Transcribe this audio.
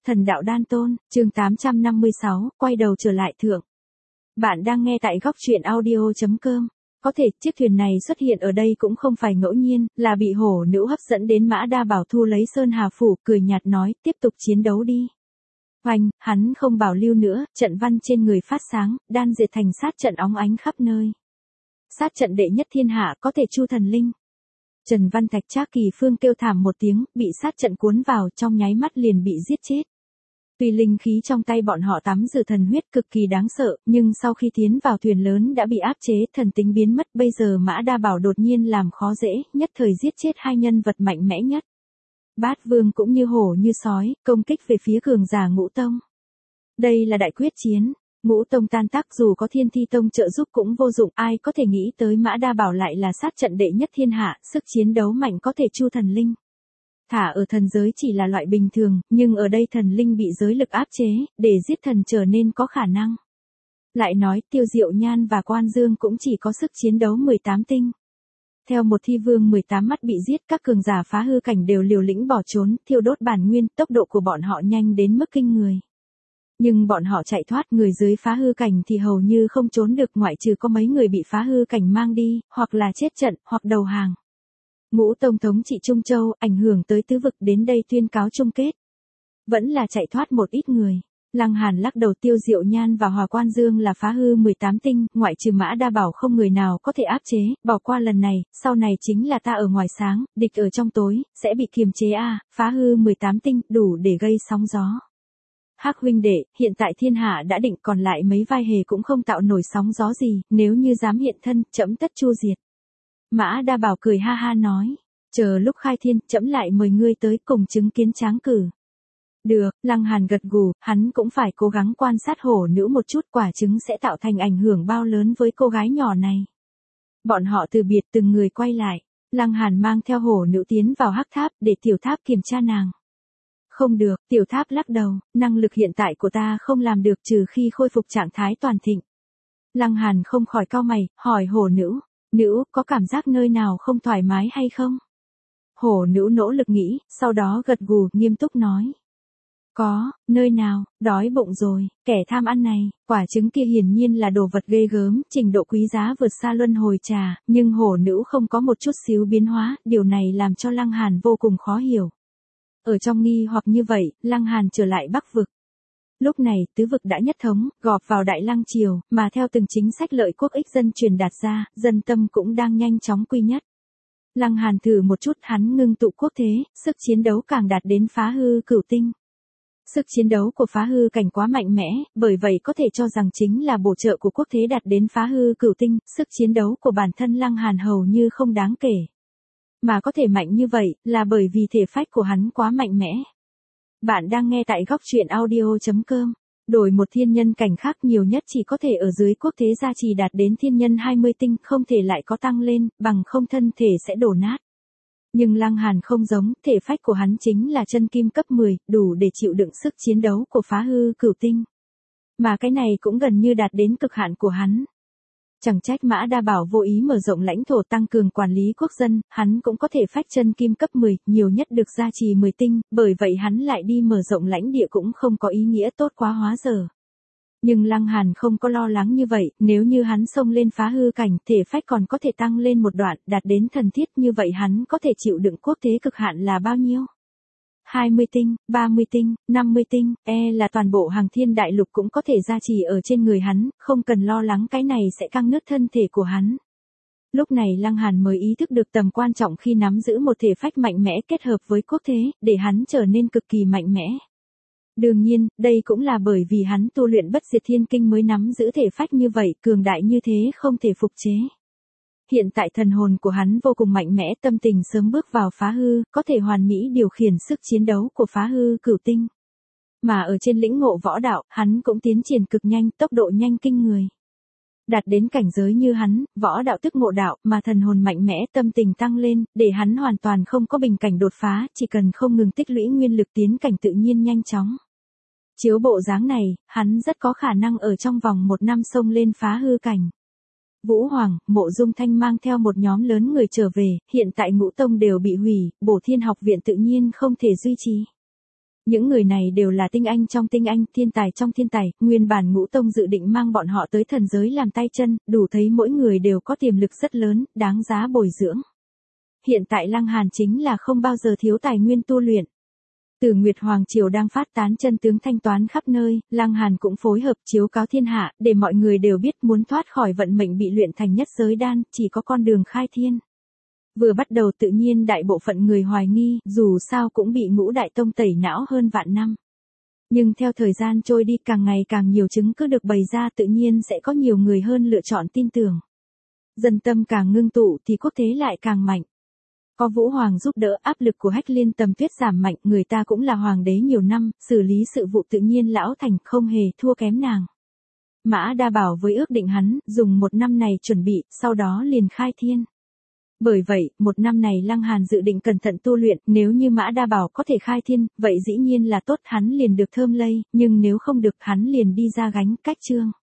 Thần đạo đan tôn, chương 856, quay đầu trở lại thượng. Bạn đang nghe tại góc truyện audio.com. Có thể, chiếc thuyền này xuất hiện ở đây cũng không phải ngẫu nhiên, là bị hổ nữ hấp dẫn đến Mã Đa Bảo thu lấy Sơn Hà Phủ, cười nhạt nói, tiếp tục chiến đấu đi. Hoành, hắn không bảo lưu nữa, trận văn trên người phát sáng, đan dệt thành sát trận óng ánh khắp nơi. Sát trận đệ nhất thiên hạ có thể chu thần linh. Trần Văn Thạch Trác Kỳ Phương kêu thảm một tiếng, bị sát trận cuốn vào trong nháy mắt liền bị giết chết. Tuy linh khí trong tay bọn họ tắm rửa thần huyết cực kỳ đáng sợ, nhưng sau khi tiến vào thuyền lớn đã bị áp chế, thần tính biến mất, bây giờ Mã Đa Bảo đột nhiên làm khó dễ, nhất thời giết chết hai nhân vật mạnh mẽ nhất. Bát Vương cũng như hổ như sói, công kích về phía cường giả Ngũ Tông. Đây là đại quyết chiến. Ngũ Tông tan tác, dù có Thiên Thi Tông trợ giúp cũng vô dụng, ai có thể nghĩ tới Mã Đa Bảo lại là sát trận đệ nhất thiên hạ, sức chiến đấu mạnh có thể chu thần linh. Thả ở thần giới chỉ là loại bình thường, nhưng ở đây thần linh bị giới lực áp chế, để giết thần trở nên có khả năng. Lại nói, Tiêu Diệu Nhan và Quan Dương cũng chỉ có sức chiến đấu 18 tinh. Theo một thi vương 18 mắt bị giết, các cường giả phá hư cảnh đều liều lĩnh bỏ trốn, thiêu đốt bản nguyên, tốc độ của bọn họ nhanh đến mức kinh người. Nhưng bọn họ chạy thoát, người dưới phá hư cảnh thì hầu như không trốn được, ngoại trừ có mấy người bị phá hư cảnh mang đi, hoặc là chết trận, hoặc đầu hàng. Ngũ Tông thống trị Trung Châu, ảnh hưởng tới tứ vực, đến đây tuyên cáo chung kết. Vẫn là chạy thoát một ít người. Lăng Hàn lắc đầu, Tiêu Diệu Nhan và Hòa Quan Dương là phá hư 18 tinh, ngoại trừ Mã Đa Bảo không người nào có thể áp chế, bỏ qua lần này, sau này chính là ta ở ngoài sáng, địch ở trong tối, sẽ bị kiềm chế phá hư 18 tinh, đủ để gây sóng gió. Hắc huynh đệ, hiện tại thiên hạ đã định, còn lại mấy vai hề cũng không tạo nổi sóng gió gì, nếu như dám hiện thân, trẫm tất chu diệt. Mã Đa Bảo cười ha ha nói, chờ lúc khai thiên, trẫm lại mời ngươi tới cùng chứng kiến tráng cử. Được, Lăng Hàn gật gù, hắn cũng phải cố gắng quan sát hổ nữ một chút, quả chứng sẽ tạo thành ảnh hưởng bao lớn với cô gái nhỏ này. Bọn họ từ biệt, từng người quay lại, Lăng Hàn mang theo hổ nữ tiến vào hắc tháp, để tiểu tháp kiểm tra nàng. Không được, tiểu tháp lắc đầu, năng lực hiện tại của ta không làm được trừ khi khôi phục trạng thái toàn thịnh. Lăng Hàn không khỏi cau mày, hỏi hổ nữ, có cảm giác nơi nào không thoải mái hay không? Hổ nữ nỗ lực nghĩ, sau đó gật gù, nghiêm túc nói. Có, nơi nào, đói bụng rồi, kẻ tham ăn này, quả trứng kia hiển nhiên là đồ vật ghê gớm, trình độ quý giá vượt xa luân hồi trà, nhưng hổ nữ không có một chút xíu biến hóa, điều này làm cho Lăng Hàn vô cùng khó hiểu. Ở trong nghi hoặc như vậy, Lăng Hàn trở lại Bắc vực. Lúc này, tứ vực đã nhất thống, gộp vào Đại Lăng Triều, mà theo từng chính sách lợi quốc ích dân truyền đạt ra, dân tâm cũng đang nhanh chóng quy nhất. Lăng Hàn thử một chút, hắn ngưng tụ quốc thế, sức chiến đấu càng đạt đến phá hư cửu tinh. Sức chiến đấu của phá hư cảnh quá mạnh mẽ, bởi vậy có thể cho rằng chính là bổ trợ của quốc thế đạt đến phá hư cửu tinh, sức chiến đấu của bản thân Lăng Hàn hầu như không đáng kể. Mà có thể mạnh như vậy, là bởi vì thể phách của hắn quá mạnh mẽ. Bạn đang nghe tại góc truyện audio.com. Đổi một thiên nhân cảnh khác nhiều nhất chỉ có thể ở dưới quốc thế gia trì đạt đến thiên nhân 20 tinh, không thể lại có tăng lên, bằng không thân thể sẽ đổ nát. Nhưng Lăng Hàn không giống, thể phách của hắn chính là chân kim cấp 10, đủ để chịu đựng sức chiến đấu của phá hư cửu tinh. Mà cái này cũng gần như đạt đến cực hạn của hắn. Chẳng trách Mã Đa Bảo vô ý mở rộng lãnh thổ tăng cường quản lý quốc dân, hắn cũng có thể phách chân kim cấp 10, nhiều nhất được gia trì 10 tinh, bởi vậy hắn lại đi mở rộng lãnh địa cũng không có ý nghĩa tốt quá hóa giờ. Nhưng Lăng Hàn không có lo lắng như vậy, nếu như hắn xông lên phá hư cảnh, thể phách còn có thể tăng lên một đoạn, đạt đến thần thiết, như vậy hắn có thể chịu đựng quốc thế cực hạn là bao nhiêu? 20 tinh, 30 tinh, 50 tinh, là toàn bộ hàng thiên đại lục cũng có thể gia trì ở trên người hắn, không cần lo lắng cái này sẽ căng nứt thân thể của hắn. Lúc này Lăng Hàn mới ý thức được tầm quan trọng khi nắm giữ một thể phách mạnh mẽ kết hợp với quốc thế, để hắn trở nên cực kỳ mạnh mẽ. Đương nhiên, đây cũng là bởi vì hắn tu luyện bất diệt thiên kinh mới nắm giữ thể phách như vậy, cường đại như thế không thể phục chế. Hiện tại thần hồn của hắn vô cùng mạnh mẽ, tâm tình sớm bước vào phá hư, có thể hoàn mỹ điều khiển sức chiến đấu của phá hư cửu tinh. Mà ở trên lĩnh ngộ võ đạo, hắn cũng tiến triển cực nhanh, tốc độ nhanh kinh người. Đạt đến cảnh giới như hắn, võ đạo tức ngộ đạo, mà thần hồn mạnh mẽ, tâm tình tăng lên, để hắn hoàn toàn không có bình cảnh đột phá, chỉ cần không ngừng tích lũy nguyên lực tiến cảnh tự nhiên nhanh chóng. Chiếu bộ dáng này, hắn rất có khả năng ở trong vòng 1 năm xông lên phá hư cảnh. Vũ Hoàng, Mộ Dung Thanh mang theo một nhóm lớn người trở về, hiện tại Ngũ Tông đều bị hủy, Bổ Thiên học viện tự nhiên không thể duy trì. Những người này đều là tinh anh trong tinh anh, thiên tài trong thiên tài, nguyên bản Ngũ Tông dự định mang bọn họ tới thần giới làm tay chân, đủ thấy mỗi người đều có tiềm lực rất lớn, đáng giá bồi dưỡng. Hiện tại Lăng Hàn chính là không bao giờ thiếu tài nguyên tu luyện. Từ Nguyệt Hoàng Triều đang phát tán chân tướng thanh toán khắp nơi, Lăng Hàn cũng phối hợp chiếu cáo thiên hạ, để mọi người đều biết muốn thoát khỏi vận mệnh bị luyện thành nhất giới đan, chỉ có con đường khai thiên. Vừa bắt đầu tự nhiên đại bộ phận người hoài nghi, dù sao cũng bị Ngũ Đại Tông tẩy não hơn vạn năm. Nhưng theo thời gian trôi đi càng ngày càng nhiều chứng cứ được bày ra tự nhiên sẽ có nhiều người hơn lựa chọn tin tưởng. Dân tâm càng ngưng tụ thì quốc thế lại càng mạnh. Có Vũ Hoàng giúp đỡ, áp lực của Hách Liên Tầm Tuyết giảm mạnh, người ta cũng là hoàng đế nhiều năm, xử lý sự vụ tự nhiên lão thành không hề thua kém nàng. Mã Đa Bảo với ước định hắn, dùng 1 năm này chuẩn bị, sau đó liền khai thiên. Bởi vậy, 1 năm này Lăng Hàn dự định cẩn thận tu luyện, nếu như Mã Đa Bảo có thể khai thiên, vậy dĩ nhiên là tốt, hắn liền được thơm lây, nhưng nếu không được hắn liền đi ra gánh cách chương.